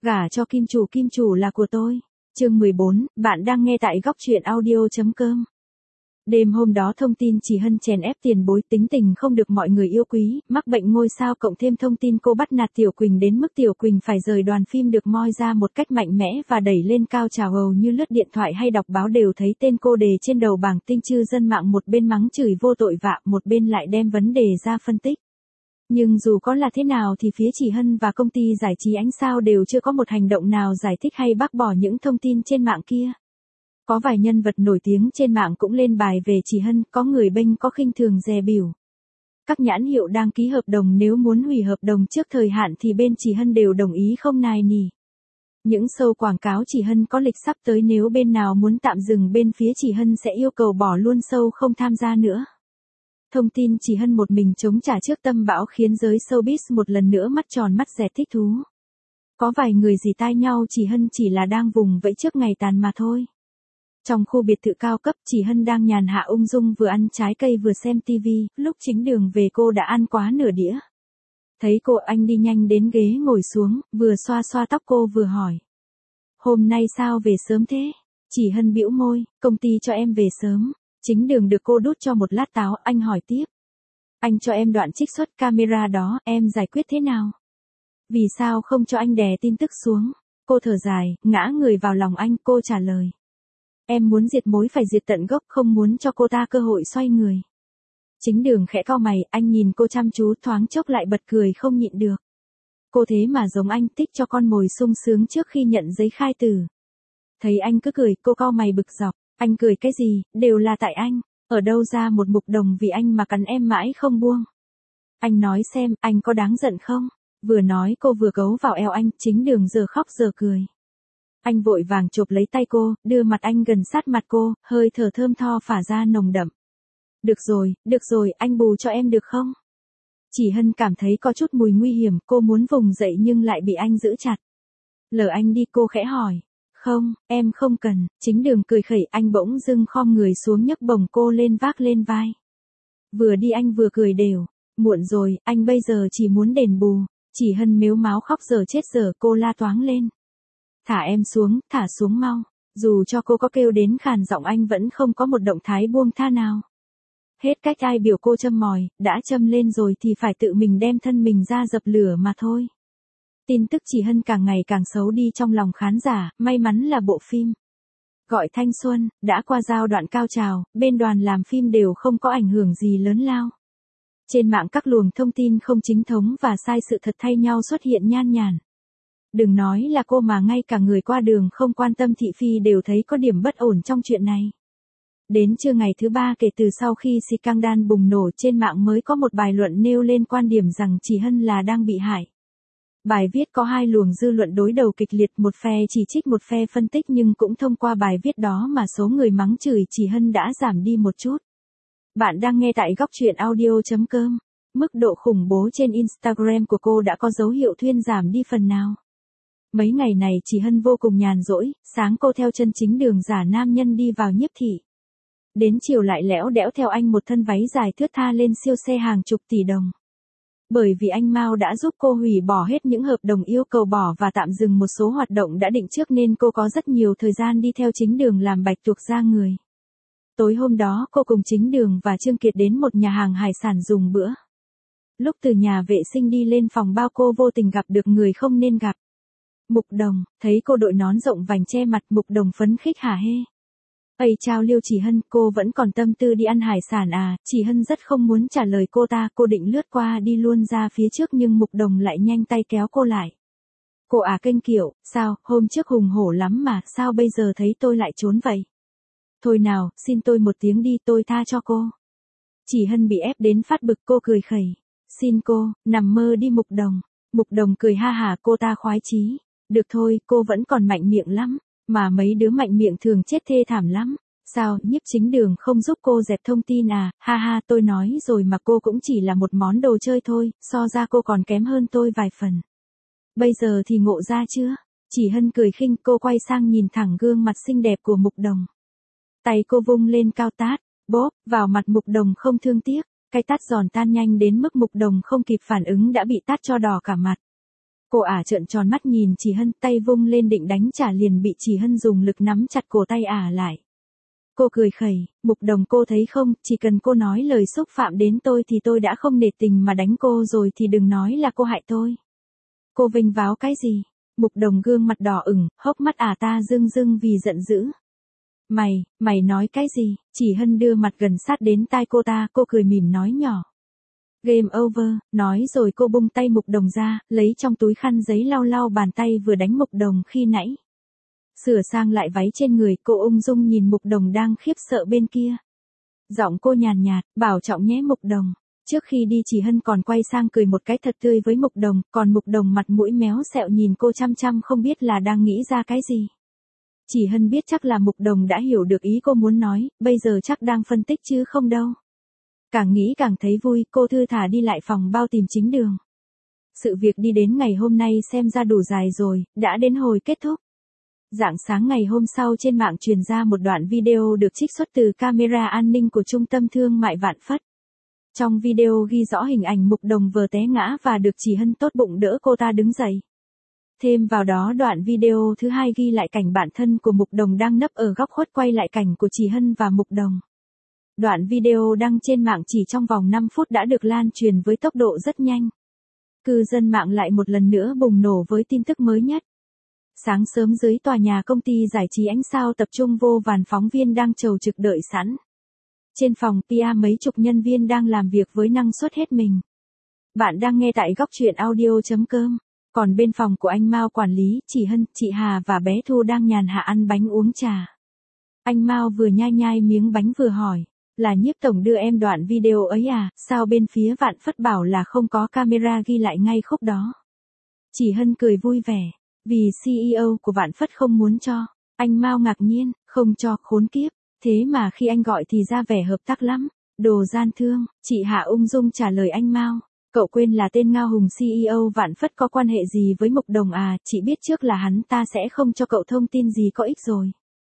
Gả cho kim chủ là của tôi. Chương 14, bạn đang nghe tại góc truyện audio.com. Đêm hôm đó thông tin Chỉ Hân chèn ép tiền bối, tính tình không được mọi người yêu quý, mắc bệnh ngôi sao, cộng thêm thông tin cô bắt nạt Tiểu Quỳnh đến mức Tiểu Quỳnh phải rời đoàn phim được moi ra một cách mạnh mẽ và đẩy lên cao trào, hầu như lướt điện thoại hay đọc báo đều thấy tên cô đề trên đầu bảng tin, chư dân mạng một bên mắng chửi vô tội vạ, một bên lại đem vấn đề ra phân tích. Nhưng dù có là thế nào thì phía Chỉ Hân và công ty giải trí Ánh Sao đều chưa có một hành động nào giải thích hay bác bỏ những thông tin trên mạng kia. Có vài nhân vật nổi tiếng trên mạng cũng lên bài về Chỉ Hân, có người bênh có khinh thường dè bỉu. Các nhãn hiệu đang ký hợp đồng nếu muốn hủy hợp đồng trước thời hạn thì bên Chỉ Hân đều đồng ý không nài nỉ. Những show quảng cáo Chỉ Hân có lịch sắp tới, nếu bên nào muốn tạm dừng bên phía Chỉ Hân sẽ yêu cầu bỏ luôn show, không tham gia nữa. Thông tin Chỉ Hân một mình chống trả trước tâm bão khiến giới showbiz một lần nữa mắt tròn mắt dẹt thích thú. Có vài người rỉ tai nhau Chỉ Hân chỉ là đang vùng vẫy trước ngày tàn mà thôi. Trong khu biệt thự cao cấp, Chỉ Hân đang nhàn hạ ung dung vừa ăn trái cây vừa xem tivi, lúc Chính Đường về cô đã ăn quá nửa đĩa. Thấy cô, anh đi nhanh đến ghế ngồi xuống, vừa xoa xoa tóc cô vừa hỏi. Hôm nay sao về sớm thế? Chỉ Hân bĩu môi, công ty cho em về sớm. Chính Đường được cô đút cho một lát táo, anh hỏi tiếp. Anh cho em đoạn trích xuất camera đó, em giải quyết thế nào? Vì sao không cho anh đè tin tức xuống? Cô thở dài, ngã người vào lòng anh, cô trả lời. Em muốn diệt mối phải diệt tận gốc, không muốn cho cô ta cơ hội xoay người. Chính Đường khẽ cau mày, anh nhìn cô chăm chú, thoáng chốc lại bật cười không nhịn được. Cô thế mà giống anh, thích cho con mồi sung sướng trước khi nhận giấy khai tử. Thấy anh cứ cười, cô cau mày bực dọc. Anh cười cái gì, đều là tại anh, ở đâu ra một mục đồng vì anh mà cắn em mãi không buông. Anh nói xem, anh có đáng giận không? Vừa nói cô vừa gấu vào eo anh, Chính Đường giờ khóc giờ cười. Anh vội vàng chộp lấy tay cô, đưa mặt anh gần sát mặt cô, hơi thở thơm tho phả ra nồng đậm. Được rồi, anh bù cho em được không? Chỉ Hân cảm thấy có chút mùi nguy hiểm, cô muốn vùng dậy nhưng lại bị anh giữ chặt. Lờ anh đi, cô khẽ hỏi. Không, em không cần. Chính Đường cười khẩy, anh bỗng dưng khom người xuống nhấc bổng cô lên vác lên vai. Vừa đi anh vừa cười đều. Muộn rồi, anh bây giờ chỉ muốn đền bù. Chỉ Hân mếu máo khóc giờ chết giờ, cô la toáng lên. Thả xuống mau. Dù cho cô có kêu đến khàn giọng anh vẫn không có một động thái buông tha nào. Hết cách ai biểu cô châm mồi, đã châm lên rồi thì phải tự mình đem thân mình ra dập lửa mà thôi. Tin tức Chỉ Hân càng ngày càng xấu đi trong lòng khán giả, may mắn là bộ phim Gọi Thanh Xuân đã qua giai đoạn cao trào, bên đoàn làm phim đều không có ảnh hưởng gì lớn lao. Trên mạng các luồng thông tin không chính thống và sai sự thật thay nhau xuất hiện nhan nhản. Đừng nói là cô mà ngay cả người qua đường không quan tâm thị phi đều thấy có điểm bất ổn trong chuyện này. Đến trưa ngày thứ 3 kể từ sau khi scandal bùng nổ, trên mạng mới có một bài luận nêu lên quan điểm rằng Chỉ Hân là đang bị hại. Bài viết có hai luồng dư luận đối đầu kịch liệt, một phe chỉ trích một phe phân tích, nhưng cũng thông qua bài viết đó mà số người mắng chửi Chỉ Hân đã giảm đi một chút. Bạn đang nghe tại góc truyện audio.com. Mức độ khủng bố trên Instagram của cô đã có dấu hiệu thuyên giảm đi phần nào. Mấy ngày này Chỉ Hân vô cùng nhàn rỗi, sáng cô theo chân Chính Đường giả nam nhân đi vào nhiếp thị. Đến chiều lại lẽo đẽo theo anh một thân váy dài thướt tha lên siêu xe hàng chục tỷ đồng. Bởi vì anh Mao đã giúp cô hủy bỏ hết những hợp đồng yêu cầu bỏ và tạm dừng một số hoạt động đã định trước nên cô có rất nhiều thời gian đi theo Chính Đường làm bạch tuộc ra người. Tối hôm đó cô cùng Chính Đường và Trương Kiệt đến một nhà hàng hải sản dùng bữa. Lúc từ nhà vệ sinh đi lên phòng bao cô vô tình gặp được người không nên gặp. Mục Đồng, thấy cô đội nón rộng vành che mặt, Mục Đồng phấn khích hả hê. Ây chao Liêu Chỉ Hân, cô vẫn còn tâm tư đi ăn hải sản à? Chỉ Hân rất không muốn trả lời cô ta, cô định lướt qua đi luôn ra phía trước nhưng Mục Đồng lại nhanh tay kéo cô lại. Cô à kênh kiểu, sao, hôm trước hùng hổ lắm mà, sao bây giờ thấy tôi lại trốn vậy? Thôi nào, xin tôi một tiếng đi, tôi tha cho cô. Chỉ Hân bị ép đến phát bực, cô cười khẩy. Xin cô, nằm mơ đi Mục Đồng. Mục Đồng cười ha hả, cô ta khoái chí. Được thôi, cô vẫn còn mạnh miệng lắm. Mà mấy đứa mạnh miệng thường chết thê thảm lắm. Sao, Nhiếp Chính Đường không giúp cô dẹp thông tin à? Ha ha, tôi nói rồi mà, cô cũng chỉ là một món đồ chơi thôi, so ra cô còn kém hơn tôi vài phần. Bây giờ thì ngộ ra chưa? Chỉ Hân cười khinh, cô quay sang nhìn thẳng gương mặt xinh đẹp của Mục Đồng. Tay cô vung lên cao tát, bóp, vào mặt Mục Đồng không thương tiếc. Cái tát giòn tan nhanh đến mức Mục Đồng không kịp phản ứng đã bị tát cho đỏ cả mặt. Cô ả trợn tròn mắt nhìn chị Hân, tay vung lên định đánh trả liền bị chị Hân dùng lực nắm chặt cổ tay ả lại. Cô cười khẩy, Mục Đồng cô thấy không, chỉ cần cô nói lời xúc phạm đến tôi thì tôi đã không nể tình mà đánh cô rồi thì đừng nói là cô hại tôi. Cô vênh váo cái gì? Mục Đồng gương mặt đỏ ửng, hốc mắt ả ta rưng rưng vì giận dữ. Mày nói cái gì? Chỉ Hân đưa mặt gần sát đến tai cô ta, cô cười mỉm nói nhỏ. Game over, nói rồi cô bung tay Mục Đồng ra, lấy trong túi khăn giấy lau lau bàn tay vừa đánh Mục Đồng khi nãy. Sửa sang lại váy trên người, cô ung dung nhìn Mục Đồng đang khiếp sợ bên kia. Giọng cô nhàn nhạt, bảo trọng nhé Mục Đồng. Trước khi đi Chỉ Hân còn quay sang cười một cái thật tươi với Mục Đồng, còn Mục Đồng mặt mũi méo sẹo nhìn cô chăm chăm không biết là đang nghĩ ra cái gì. Chỉ Hân biết chắc là Mục Đồng đã hiểu được ý cô muốn nói, bây giờ chắc đang phân tích chứ không đâu. Càng nghĩ càng thấy vui, cô thư thả đi lại phòng bao tìm Chính Đường. Sự việc đi đến ngày hôm nay xem ra đủ dài rồi, đã đến hồi kết thúc. Rạng sáng ngày hôm sau trên mạng truyền ra một đoạn video được trích xuất từ camera an ninh của Trung tâm Thương mại Vạn Phất. Trong video ghi rõ hình ảnh Mục Đồng vừa té ngã và được Chỉ Hân tốt bụng đỡ cô ta đứng dậy. Thêm vào đó đoạn video thứ hai ghi lại cảnh bạn thân của Mục Đồng đang nấp ở góc khuất quay lại cảnh của Chỉ Hân và Mục Đồng. Đoạn video đăng trên mạng chỉ trong vòng 5 phút đã được lan truyền với tốc độ rất nhanh. Cư dân mạng lại một lần nữa bùng nổ với tin tức mới nhất. Sáng sớm dưới tòa nhà công ty giải trí Ánh Sao tập trung vô vàn phóng viên đang chầu trực đợi sẵn. Trên phòng PR mấy chục nhân viên đang làm việc với năng suất hết mình. Bạn đang nghe tại góc truyện audio.com. Còn bên phòng của anh Mao quản lý, chị Hân, chị Hà và bé Thu đang nhàn hạ ăn bánh uống trà. Anh Mao vừa nhai nhai miếng bánh vừa hỏi, là Nhiếp tổng đưa em đoạn video ấy à, sao bên phía Vạn Phất bảo là không có camera ghi lại ngay khúc đó. Chị Hân cười vui vẻ, vì CEO của Vạn Phất không muốn cho. Anh Mao ngạc nhiên, không cho, khốn kiếp, thế mà khi anh gọi thì ra vẻ hợp tác lắm, đồ gian thương. Chị Hạ ung dung trả lời anh Mao. Cậu quên là tên Ngao Hùng CEO Vạn Phất có quan hệ gì với Mục Đồng à, chị biết trước là hắn ta sẽ không cho cậu thông tin gì có ích rồi.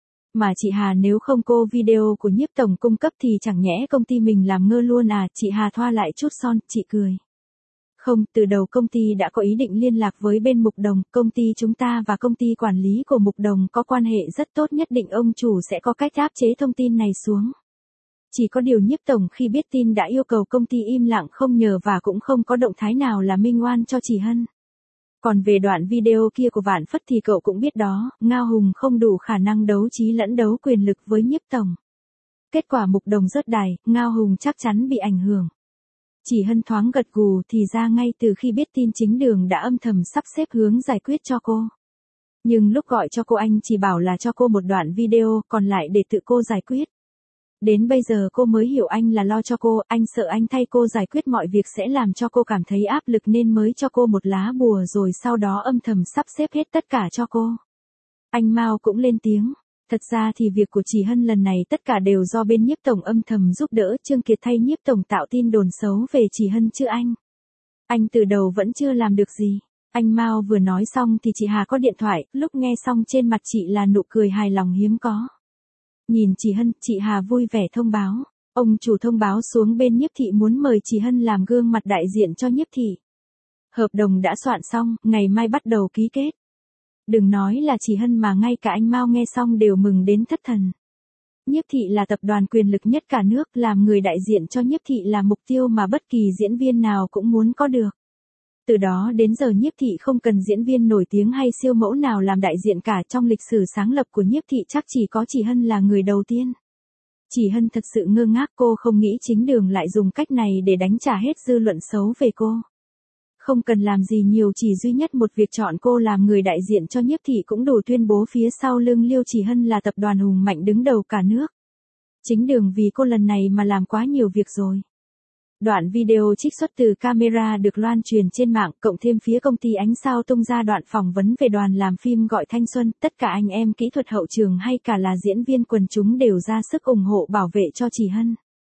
Mà chị Hà nếu không cô video của Nhiếp tổng cung cấp thì chẳng nhẽ công ty mình làm ngơ luôn à, chị Hà thoa lại chút son, chị cười. Không, từ đầu công ty đã có ý định liên lạc với bên Mục Đồng, công ty chúng ta và công ty quản lý của Mục Đồng có quan hệ rất tốt, nhất định ông chủ sẽ có cách áp chế thông tin này xuống. Chỉ có điều Nhiếp tổng khi biết tin đã yêu cầu công ty im lặng không nhờ và cũng không có động thái nào là minh oan cho chị Hân. Còn về đoạn video kia của Vạn Phất thì cậu cũng biết đó, Ngao Hùng không đủ khả năng đấu trí lẫn đấu quyền lực với Nhiếp tổng. Kết quả Mục Đồng rớt đài, Ngao Hùng chắc chắn bị ảnh hưởng. Chỉ Hân thoáng gật gù thì ra ngay từ khi biết tin Chính Đường đã âm thầm sắp xếp hướng giải quyết cho cô. Nhưng lúc gọi cho cô anh chỉ bảo là cho cô một đoạn video, còn lại để tự cô giải quyết. Đến bây giờ cô mới hiểu anh là lo cho cô, anh sợ anh thay cô giải quyết mọi việc sẽ làm cho cô cảm thấy áp lực nên mới cho cô một lá bùa rồi sau đó âm thầm sắp xếp hết tất cả cho cô. Anh Mao cũng lên tiếng. Thật ra thì việc của chị Hân lần này tất cả đều do bên Nhiếp tổng âm thầm giúp đỡ, Trương Kiệt thay Nhiếp tổng tạo tin đồn xấu về chị Hân chứ anh. Anh từ đầu vẫn chưa làm được gì. Anh Mao vừa nói xong thì chị Hà có điện thoại, lúc nghe xong trên mặt chị là nụ cười hài lòng hiếm có. Nhìn chị Hân, chị Hà vui vẻ thông báo. Ông chủ thông báo xuống bên Nhiếp thị muốn mời chị Hân làm gương mặt đại diện cho Nhiếp thị. Hợp đồng đã soạn xong, ngày mai bắt đầu ký kết. Đừng nói là chị Hân mà ngay cả anh Mao nghe xong đều mừng đến thất thần. Nhiếp thị là tập đoàn quyền lực nhất cả nước, làm người đại diện cho Nhiếp thị là mục tiêu mà bất kỳ diễn viên nào cũng muốn có được. Từ đó đến giờ Nhiếp thị không cần diễn viên nổi tiếng hay siêu mẫu nào làm đại diện cả, trong lịch sử sáng lập của Nhiếp thị chắc chỉ có chị Hân là người đầu tiên. Chị Hân thật sự ngơ ngác, cô không nghĩ Chính Đường lại dùng cách này để đánh trả hết dư luận xấu về cô. Không cần làm gì nhiều, chỉ duy nhất một việc chọn cô làm người đại diện cho Nhiếp thị cũng đủ tuyên bố phía sau lưng Liêu Chỉ Hân là tập đoàn hùng mạnh đứng đầu cả nước. Chính Đường vì cô lần này mà làm quá nhiều việc rồi. Đoạn video trích xuất từ camera được loan truyền trên mạng, cộng thêm phía công ty Ánh Sao tung ra đoạn phỏng vấn về đoàn làm phim Gọi Thanh Xuân, tất cả anh em kỹ thuật hậu trường hay cả là diễn viên quần chúng đều ra sức ủng hộ bảo vệ cho chị Hân.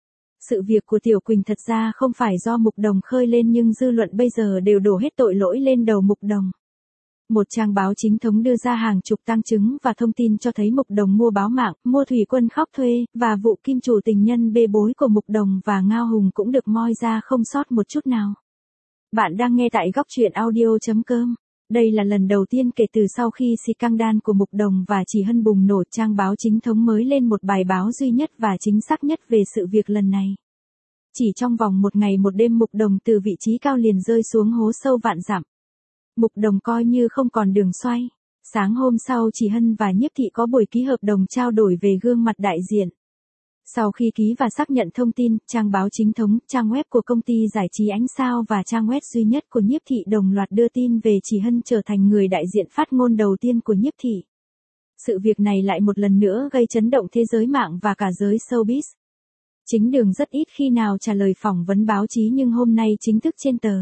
Sự việc của Tiểu Quỳnh thật ra không phải do Mục Đồng khơi lên nhưng dư luận bây giờ đều đổ hết tội lỗi lên đầu Mục Đồng. Một trang báo chính thống đưa ra hàng chục tang chứng và thông tin cho thấy Mục Đồng mua báo mạng, mua thủy quân khóc thuê, và vụ kim chủ tình nhân bê bối của Mục Đồng và Ngao Hùng cũng được moi ra không sót một chút nào. Bạn đang nghe tại góc truyện audio.com. Đây là lần đầu tiên kể từ sau khi scandal của Mục Đồng và Chỉ Hân bùng nổ, trang báo chính thống mới lên một bài báo duy nhất và chính xác nhất về sự việc lần này. Chỉ trong vòng một ngày một đêm Mục Đồng từ vị trí cao liền rơi xuống hố sâu vạn dặm. Mục Đồng coi như không còn đường xoay. Sáng hôm sau Chỉ Hân và Nhiếp Thị có buổi ký hợp đồng trao đổi về gương mặt đại diện. Sau khi ký và xác nhận thông tin, trang báo chính thống, trang web của công ty giải trí Ánh Sao và trang web duy nhất của Nhiếp Thị đồng loạt đưa tin về Chỉ Hân trở thành người đại diện phát ngôn đầu tiên của Nhiếp Thị. Sự việc này lại một lần nữa gây chấn động thế giới mạng và cả giới showbiz. Chính Đường rất ít khi nào trả lời phỏng vấn báo chí nhưng hôm nay chính thức trên tờ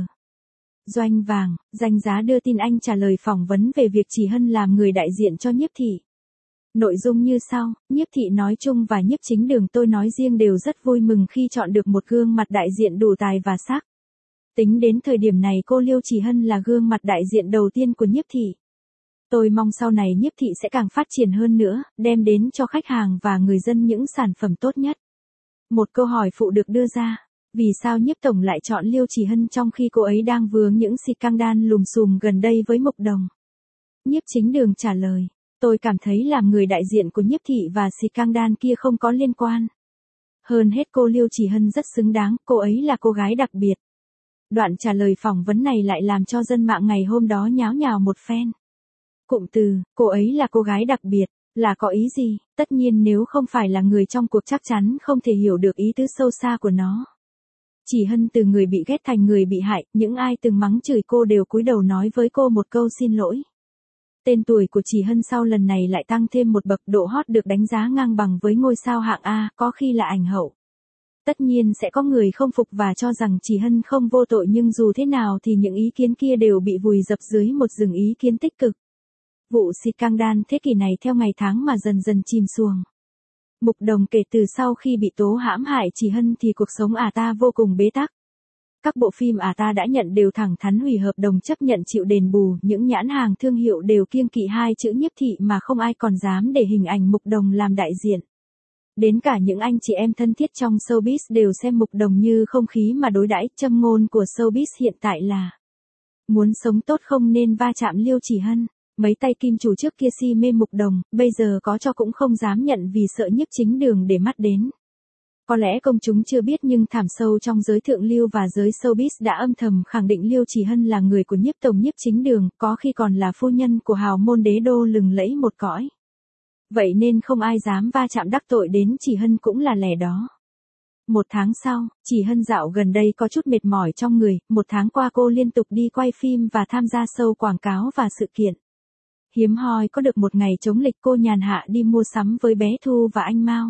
Doanh Vàng, Danh Giá đưa tin anh trả lời phỏng vấn về việc Chỉ Hân làm người đại diện cho Nhiếp Thị. Nội dung như sau, Nhiếp Thị nói chung và Nhiếp Chính Đường tôi nói riêng đều rất vui mừng khi chọn được một gương mặt đại diện đủ tài và sắc. Tính đến thời điểm này cô Liêu Chỉ Hân là gương mặt đại diện đầu tiên của Nhiếp Thị. Tôi mong sau này Nhiếp Thị sẽ càng phát triển hơn nữa, đem đến cho khách hàng và người dân những sản phẩm tốt nhất. Một câu hỏi phụ được đưa ra, vì sao Nhiếp Tổng lại chọn Liêu Chỉ Hân trong khi cô ấy đang vướng những scandal lùm xùm gần đây với Mục Đồng? Nhiếp Chính Đường trả lời, tôi cảm thấy làm người đại diện của Nhiếp Thị và scandal kia không có liên quan. Hơn hết cô Liêu Chỉ Hân rất xứng đáng, cô ấy là cô gái đặc biệt. Đoạn trả lời phỏng vấn này lại làm cho dân mạng ngày hôm đó nháo nhào một phen. Cụm từ, cô ấy là cô gái đặc biệt, là có ý gì? Tất nhiên nếu không phải là người trong cuộc chắc chắn không thể hiểu được ý tứ sâu xa của nó. Chỉ Hân từ người bị ghét thành người bị hại, những ai từng mắng chửi cô đều cúi đầu nói với cô một câu xin lỗi. Tên tuổi của Chỉ Hân sau lần này lại tăng thêm một bậc, độ hot được đánh giá ngang bằng với ngôi sao hạng A, có khi là ảnh hậu. Tất nhiên sẽ có người không phục và cho rằng Chỉ Hân không vô tội nhưng dù thế nào thì những ý kiến kia đều bị vùi dập dưới một rừng ý kiến tích cực. Vụ scandal thế kỷ này theo ngày tháng mà dần dần chìm xuồng. Mục Đồng kể từ sau khi bị tố hãm hại Chỉ Hân thì cuộc sống ả ta vô cùng bế tắc. Các bộ phim ả ta đã nhận đều thẳng thắn hủy hợp đồng chấp nhận chịu đền bù, những nhãn hàng thương hiệu đều kiêng kỵ hai chữ Nhiếp Thị mà không ai còn dám để hình ảnh Mục Đồng làm đại diện. Đến cả những anh chị em thân thiết trong showbiz đều xem Mục Đồng như không khí mà đối đãi. Châm ngôn của showbiz hiện tại là muốn sống tốt không nên va chạm Liêu Chỉ Hân. Mấy tay kim chủ trước kia si mê Mục Đồng, bây giờ có cho cũng không dám nhận vì sợ Nhiếp Chính Đường để mắt đến. Có lẽ công chúng chưa biết nhưng thẳm sâu trong giới thượng lưu và giới showbiz đã âm thầm khẳng định Liêu Chỉ Hân là người của Nhiếp Tổng Nhiếp Chính Đường, có khi còn là phu nhân của hào môn đế đô lừng lẫy một cõi. Vậy nên không ai dám va chạm đắc tội đến Chỉ Hân cũng là lẽ đó. Một tháng sau, Chỉ Hân dạo gần đây có chút mệt mỏi trong người, một tháng qua cô liên tục đi quay phim và tham gia show quảng cáo và sự kiện. Hiếm hoi có được một ngày trống lịch cô nhàn hạ đi mua sắm với bé Thu và anh Mao.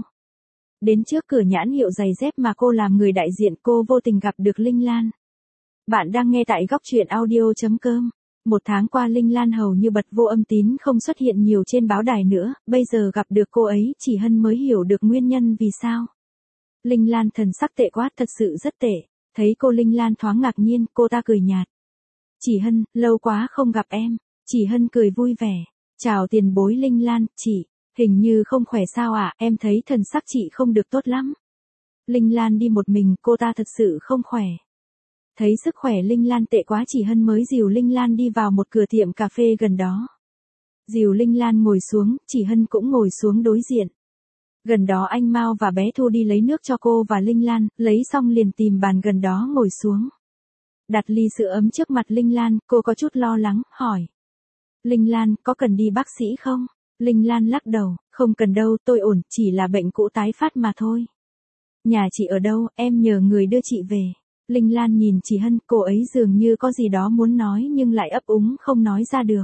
Đến trước cửa nhãn hiệu giày dép mà cô làm người đại diện cô vô tình gặp được Linh Lan. Bạn đang nghe tại góc truyện audio.com. Một tháng qua Linh Lan hầu như bật vô âm tín không xuất hiện nhiều trên báo đài nữa, bây giờ gặp được cô ấy Chỉ Hân mới hiểu được nguyên nhân vì sao. Linh Lan thần sắc tệ quá, thật sự rất tệ. Thấy cô Linh Lan thoáng ngạc nhiên, cô ta cười nhạt. Chỉ Hân, lâu quá không gặp em. Chỉ Hân cười vui vẻ. Chào tiền bối Linh Lan, chị. Hình như không khỏe sao ạ, em thấy thần sắc chị không được tốt lắm. Linh Lan đi một mình, cô ta thật sự không khỏe. Thấy sức khỏe Linh Lan tệ quá Chỉ Hân mới dìu Linh Lan đi vào một cửa tiệm cà phê gần đó. Dìu Linh Lan ngồi xuống, Chỉ Hân cũng ngồi xuống đối diện. Gần đó anh Mao và bé Thu đi lấy nước cho cô và Linh Lan, lấy xong liền tìm bàn gần đó ngồi xuống. Đặt ly sữa ấm trước mặt Linh Lan, cô có chút lo lắng, hỏi. Linh Lan, có cần đi bác sĩ không? Linh Lan lắc đầu, không cần đâu, tôi ổn, chỉ là bệnh cũ tái phát mà thôi. Nhà chị ở đâu, em nhờ người đưa chị về. Linh Lan nhìn Chỉ Hân, cô ấy dường như có gì đó muốn nói nhưng lại ấp úng không nói ra được.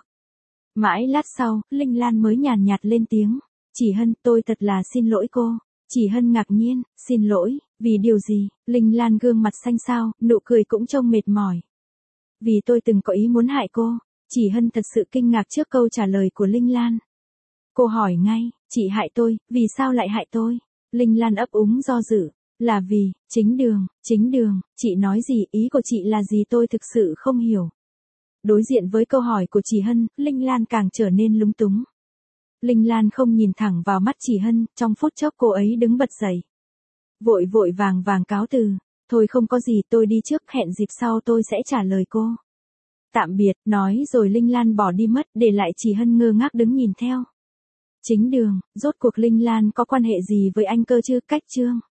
Mãi lát sau, Linh Lan mới nhàn nhạt lên tiếng. Chỉ Hân, tôi thật là xin lỗi cô. Chỉ Hân ngạc nhiên, xin lỗi, vì điều gì? Linh Lan gương mặt xanh xao, nụ cười cũng trông mệt mỏi. Vì tôi từng có ý muốn hại cô. Chỉ Hân thật sự kinh ngạc trước câu trả lời của Linh Lan. Cô hỏi ngay, chị hại tôi, vì sao lại hại tôi? Linh Lan ấp úng do dự, là vì, chính đường, chị nói gì, ý của chị là gì tôi thực sự không hiểu. Đối diện với câu hỏi của Chỉ Hân, Linh Lan càng trở nên lúng túng. Linh Lan không nhìn thẳng vào mắt Chỉ Hân, trong phút chốc cô ấy đứng bật dậy. Vội vội vàng vàng cáo từ, thôi không có gì tôi đi trước, hẹn dịp sau tôi sẽ trả lời cô. tạm biệt, nói rồi Linh Lan bỏ đi mất, để lại chỉ Hân ngơ ngác đứng nhìn theo. Chính đường, rốt cuộc Linh Lan có quan hệ gì với anh cơ chứ? Cách chương